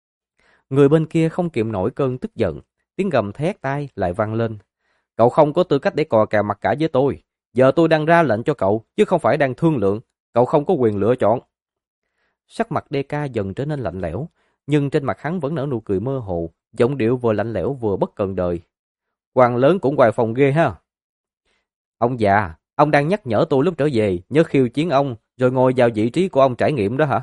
Người bên kia không kiềm nổi cơn tức giận. Tiếng gầm thét tai lại vang lên. Cậu không có tư cách để cò kè mặt cả với tôi. Giờ tôi đang ra lệnh cho cậu, chứ không phải đang thương lượng. Cậu không có quyền lựa chọn. Sắc mặt DK dần trở nên lạnh lẽo, nhưng trên mặt hắn vẫn nở nụ cười mơ hồ, giọng điệu vừa lạnh lẽo vừa bất cần đời. Quan lớn cũng hoài phòng ghê ha. Ông già, ông đang nhắc nhở tôi lúc trở về, nhớ khiêu chiến ông, rồi ngồi vào vị trí của ông trải nghiệm đó hả?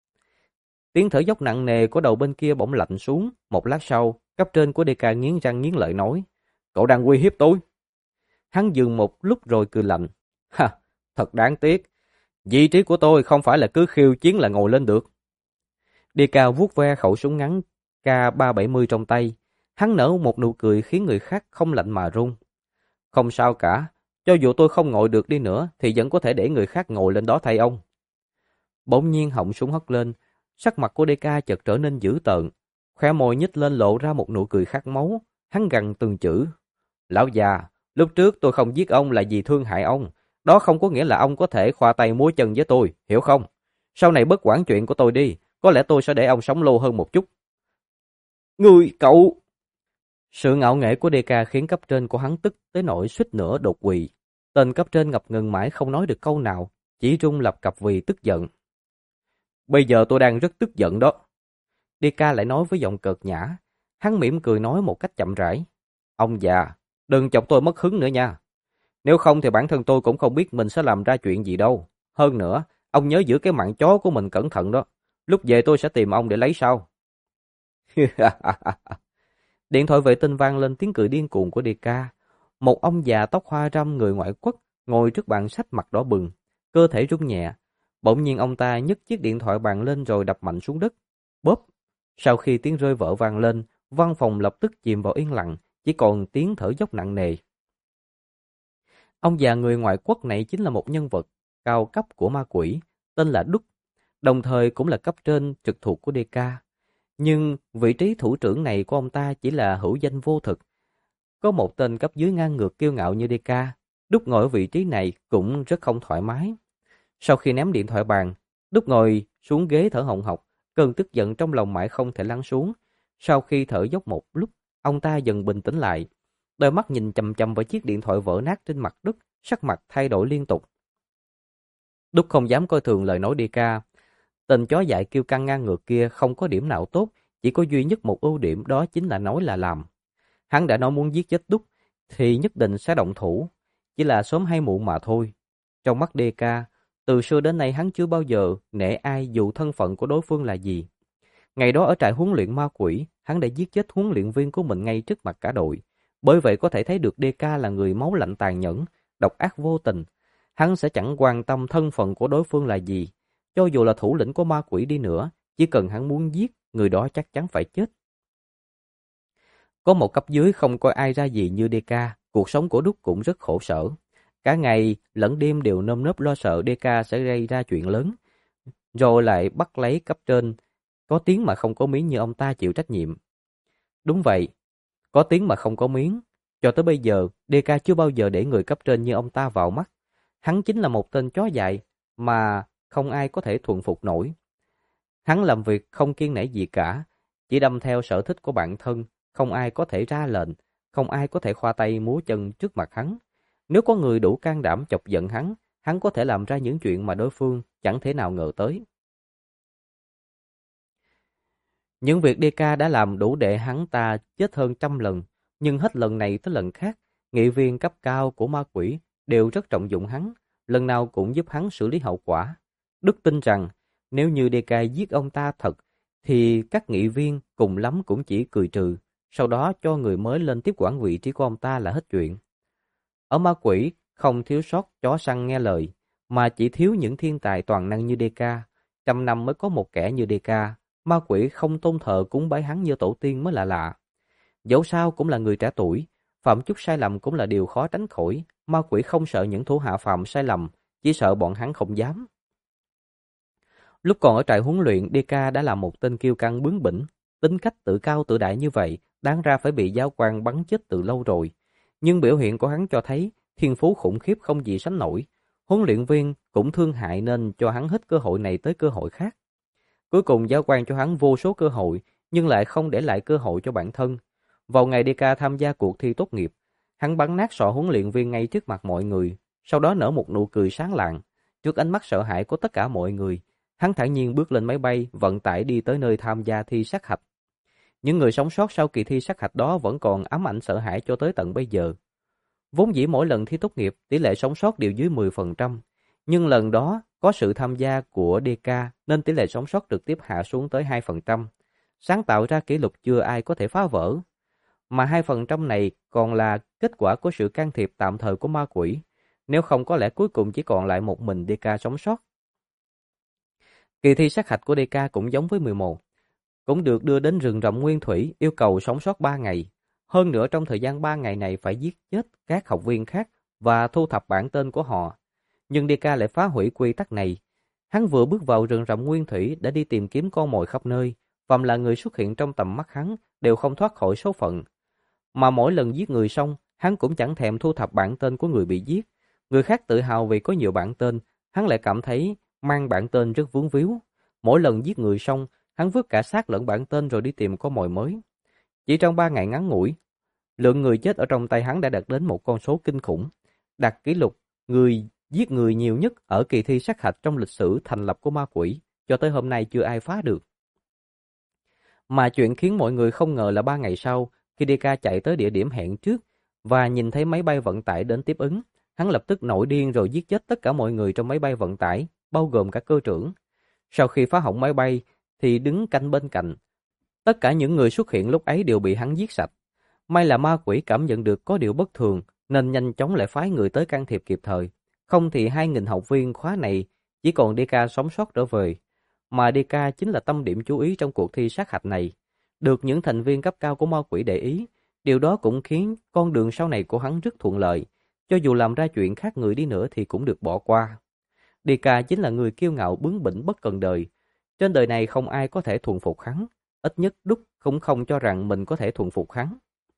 Tiếng thở dốc nặng nề của đầu bên kia bỗng lạnh xuống. Một lát sau, cấp trên của DK nghiến răng nghiến lợi nói. Cậu đang uy hiếp tôi. Hắn dừng một lúc rồi cười lạnh. Ha, thật đáng tiếc. Vị trí của tôi không phải là cứ khiêu chiến là ngồi lên được. DK vuốt ve khẩu súng ngắn K370 trong tay. Hắn nở một nụ cười khiến người khác không lạnh mà run. Không sao cả. Cho dù tôi không ngồi được đi nữa thì vẫn có thể để người khác ngồi lên đó thay ông. Bỗng nhiên họng súng hất lên. Sắc mặt của DK chợt trở nên dữ tợn. Khóe môi nhếch lên lộ ra một nụ cười khát máu. Hắn gằn từng chữ. Lão già, lúc trước tôi không giết ông là vì thương hại ông. Đó không có nghĩa là ông có thể khoa tay múa chân với tôi, hiểu không? Sau này bớt quản chuyện của tôi đi. Có lẽ tôi sẽ để ông sống lâu hơn một chút. Người, cậu! Sự ngạo nghễ của DK khiến cấp trên của hắn tức tới nỗi suýt nữa đột quỵ. Tên cấp trên ngập ngừng mãi không nói được câu nào, chỉ run lập cập vì tức giận. Bây giờ tôi đang rất tức giận đó. DK lại nói với giọng cợt nhã. Hắn mỉm cười nói một cách chậm rãi. Ông già, đừng chọc tôi mất hứng nữa nha. Nếu không thì bản thân tôi cũng không biết mình sẽ làm ra chuyện gì đâu. Hơn nữa, ông nhớ giữ cái mạng chó của mình cẩn thận đó. Lúc về tôi sẽ tìm ông để lấy sau. Điện thoại vệ tinh vang lên tiếng cười điên cuồng của DK. Một ông già tóc hoa râm người ngoại quốc ngồi trước bàn sách mặt đỏ bừng, cơ thể rung nhẹ. Bỗng nhiên ông ta nhấc chiếc điện thoại bàn lên rồi đập mạnh xuống đất. Bóp! Sau khi tiếng rơi vỡ vang lên, văn phòng lập tức chìm vào yên lặng, chỉ còn tiếng thở dốc nặng nề. Ông già người ngoại quốc này chính là một nhân vật cao cấp của ma quỷ, tên là Đức, đồng thời cũng là cấp trên trực thuộc của DK. Nhưng vị trí thủ trưởng này của ông ta chỉ là hữu danh vô thực. Có một tên cấp dưới ngang ngược kiêu ngạo như DK, Đức ngồi ở vị trí này cũng rất không thoải mái. Sau khi ném điện thoại bàn, Đức ngồi xuống ghế thở hồng hộc, cơn tức giận trong lòng mãi không thể lắng xuống. Sau khi thở dốc một lúc, ông ta dần bình tĩnh lại. Đôi mắt nhìn chằm chằm vào chiếc điện thoại vỡ nát trên mặt Đức, sắc mặt thay đổi liên tục. Đức không dám coi thường lời nói DK. Tên chó dại kiêu căng ngang ngược kia không có điểm nào tốt, chỉ có duy nhất một ưu điểm, đó chính là nói là làm. Hắn đã nói muốn giết chết Đức thì nhất định sẽ động thủ, chỉ là sớm hay muộn mà thôi. Trong mắt DK, từ xưa đến nay hắn chưa bao giờ nể ai dù thân phận của đối phương là gì. Ngày đó ở trại huấn luyện ma quỷ, hắn đã giết chết huấn luyện viên của mình ngay trước mặt cả đội. Bởi vậy có thể thấy được DK là người máu lạnh tàn nhẫn, độc ác vô tình. Hắn sẽ chẳng quan tâm thân phận của đối phương là gì. cho dù là thủ lĩnh của ma quỷ đi nữa, chỉ cần hắn muốn giết, người đó chắc chắn phải chết. Có một cấp dưới không coi ai ra gì như DK, cuộc sống của Đúc cũng rất khổ sở. Cả ngày lẫn đêm đều nơm nớp lo sợ DK sẽ gây ra chuyện lớn, rồi lại bắt lấy cấp trên, có tiếng mà không có miếng như ông ta chịu trách nhiệm. Đúng vậy, có tiếng mà không có miếng. Cho tới bây giờ, DK chưa bao giờ để người cấp trên như ông ta vào mắt. Hắn chính là một tên chó dại mà không ai có thể thuần phục nổi. Hắn làm việc không kiêng nể gì cả, chỉ đâm theo sở thích của bản thân, không ai có thể ra lệnh, không ai có thể khoa tay múa chân trước mặt hắn. Nếu có người đủ can đảm chọc giận hắn có thể làm ra những chuyện mà đối phương chẳng thể nào ngờ tới. Những việc DK đã làm đủ để hắn ta chết hơn 100 lần, nhưng hết lần này tới lần khác, nghị viên cấp cao của ma quỷ đều rất trọng dụng hắn, lần nào cũng giúp hắn xử lý hậu quả. Đức tin rằng, nếu như DK giết ông ta thật, thì các nghị viên cùng lắm cũng chỉ cười trừ, sau đó cho người mới lên tiếp quản vị trí của ông ta là hết chuyện. Ở ma quỷ, không thiếu sót chó săn nghe lời, mà chỉ thiếu những thiên tài toàn năng như DK. 100 năm mới có một kẻ như DK, ma quỷ không tôn thờ cúng bái hắn như tổ tiên mới là lạ. Dẫu sao cũng là người trẻ tuổi, phạm chút sai lầm cũng là điều khó tránh khỏi. Ma quỷ không sợ những thủ hạ phạm sai lầm, chỉ sợ bọn hắn không dám. Lúc còn ở trại huấn luyện, DK đã là một tên kiêu căng bướng bỉnh, tính cách tự cao tự đại như vậy, đáng ra phải bị giáo quan bắn chết từ lâu rồi. Nhưng biểu hiện của hắn cho thấy thiên phú khủng khiếp không gì sánh nổi. Huấn luyện viên cũng thương hại nên cho hắn hết cơ hội này tới cơ hội khác. Cuối cùng giáo quan cho hắn vô số cơ hội, nhưng lại không để lại cơ hội cho bản thân. Vào ngày DK tham gia cuộc thi tốt nghiệp, hắn bắn nát sọ huấn luyện viên ngay trước mặt mọi người, sau đó nở một nụ cười sáng lạng. Trước ánh mắt sợ hãi của tất cả mọi người, hắn thản nhiên bước lên máy bay, vận tải đi tới nơi tham gia thi sát hạch. Những người sống sót sau kỳ thi sát hạch đó vẫn còn ám ảnh sợ hãi cho tới tận bây giờ. Vốn dĩ mỗi lần thi tốt nghiệp, tỷ lệ sống sót đều dưới 10%, nhưng lần đó có sự tham gia của DK nên tỷ lệ sống sót trực tiếp hạ xuống tới 2%, sáng tạo ra kỷ lục chưa ai có thể phá vỡ. Mà 2% này còn là kết quả của sự can thiệp tạm thời của ma quỷ, nếu không có lẽ cuối cùng chỉ còn lại một mình DK sống sót. Kỳ thi sát hạch của DK cũng giống với 11, cũng được đưa đến rừng rậm nguyên thủy, yêu cầu sống sót 3 ngày. Hơn nữa trong thời gian 3 ngày này phải giết chết các học viên khác và thu thập bản tên của họ. Nhưng DK lại phá hủy quy tắc này. Hắn vừa bước vào rừng rậm nguyên thủy đã đi tìm kiếm con mồi khắp nơi. Phàm là người xuất hiện trong tầm mắt hắn đều không thoát khỏi số phận. Mà mỗi lần giết người xong, hắn cũng chẳng thèm thu thập bản tên của người bị giết. Người khác tự hào vì có nhiều bản tên, hắn lại cảm thấy mang bản tên rất vướng víu. Mỗi lần giết người xong, hắn vứt cả xác lẫn bản tên rồi đi tìm con mồi mới. Chỉ trong 3 ngày ngắn ngủi, lượng người chết ở trong tay hắn đã đạt đến một con số kinh khủng, đạt kỷ lục giết người nhiều nhất ở kỳ thi sát hạch trong lịch sử thành lập của ma quỷ, cho tới hôm nay chưa ai phá được. Mà chuyện khiến mọi người không ngờ là 3 ngày sau, khi DK chạy tới địa điểm hẹn trước và nhìn thấy máy bay vận tải đến tiếp ứng, hắn lập tức nổi điên rồi giết chết tất cả mọi người trong máy bay vận tải, bao gồm cả cơ trưởng. Sau khi phá hỏng máy bay thì đứng canh bên cạnh. Tất cả những người xuất hiện lúc ấy đều bị hắn giết sạch. May là ma quỷ cảm nhận được có điều bất thường nên nhanh chóng lại phái người tới can thiệp kịp thời. Không thì 2.000 học viên khóa này chỉ còn DK sống sót trở về. Mà DK chính là tâm điểm chú ý trong cuộc thi sát hạch này. Được những thành viên cấp cao của ma quỷ để ý, điều đó cũng khiến con đường sau này của hắn rất thuận lợi. Cho dù làm ra chuyện khác người đi nữa thì cũng được bỏ qua. DK chính là người kiêu ngạo bướng bỉnh bất cần đời. Trên đời này không ai có thể thuần phục hắn. Ít nhất Đúc cũng không cho rằng mình có thể thuần phục hắn.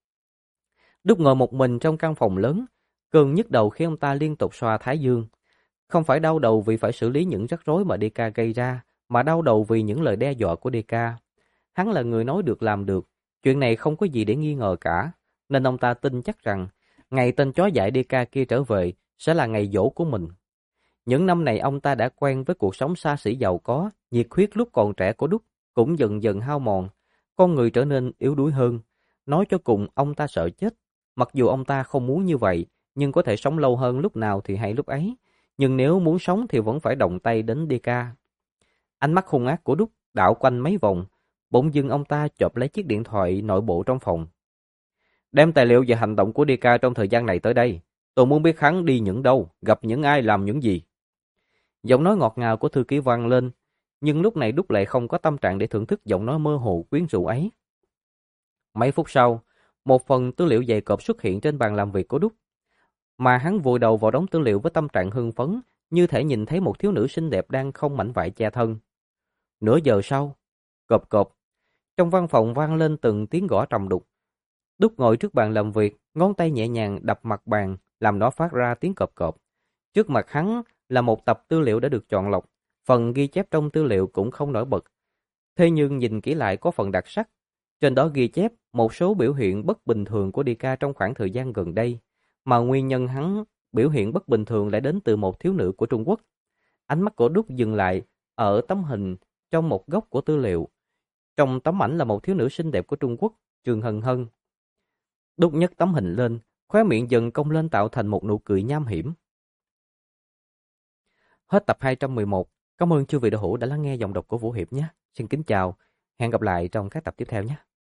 Đúc ngồi một mình trong căn phòng lớn, cơn nhức đầu khi ông ta liên tục xoa thái dương. Không phải đau đầu vì phải xử lý những rắc rối mà DK gây ra, mà đau đầu vì những lời đe dọa của DK. Hắn là người nói được làm được, chuyện này không có gì để nghi ngờ cả, nên ông ta tin chắc rằng ngày tên chó dại DK kia trở về sẽ là ngày giỗ của mình. Những năm này ông ta đã quen với cuộc sống xa xỉ giàu có, nhiệt huyết lúc còn trẻ của Đúc cũng dần dần hao mòn, con người trở nên yếu đuối hơn. Nói cho cùng ông ta sợ chết, mặc dù ông ta không muốn như vậy, nhưng có thể sống lâu hơn lúc nào thì hay lúc ấy. Nhưng nếu muốn sống thì vẫn phải động tay đến DK. Ánh mắt hung ác của Đúc đảo quanh mấy vòng, bỗng dưng ông ta chộp lấy chiếc điện thoại nội bộ trong phòng. Đem tài liệu về hành động của DK trong thời gian này tới đây. Tôi muốn biết hắn đi những đâu, gặp những ai, làm những gì. Giọng nói ngọt ngào của thư ký vang lên, nhưng lúc này Đúc lại không có tâm trạng để thưởng thức giọng nói mơ hồ quyến rũ ấy. Mấy phút sau, một phần tư liệu dày cộp xuất hiện trên bàn làm việc của Đúc, mà hắn vùi đầu vào đống tư liệu với tâm trạng hưng phấn, như thể nhìn thấy một thiếu nữ xinh đẹp đang không mảnh vải che thân. Nửa giờ sau, cộp cộp, trong văn phòng vang lên từng tiếng gõ trầm đục. Đúc ngồi trước bàn làm việc, ngón tay nhẹ nhàng đập mặt bàn, làm nó phát ra tiếng cộp cộp. Trước mặt hắn là một tập tư liệu đã được chọn lọc, phần ghi chép trong tư liệu cũng không nổi bật. Thế nhưng nhìn kỹ lại có phần đặc sắc. Trên đó ghi chép một số biểu hiện bất bình thường của Dika trong khoảng thời gian gần đây, mà nguyên nhân hắn biểu hiện bất bình thường lại đến từ một thiếu nữ của Trung Quốc. Ánh mắt của Đúc dừng lại ở tấm hình trong một góc của tư liệu. Trong tấm ảnh là một thiếu nữ xinh đẹp của Trung Quốc, Trường Hân Hân. Đúc nhấc tấm hình lên, khóe miệng dần cong lên tạo thành một nụ cười nham hiểm. Hết tập 211. Cảm ơn chư vị đạo hữu đã lắng nghe giọng đọc của Vũ Hiệp nhé. Xin kính chào, hẹn gặp lại trong các tập tiếp theo nhé.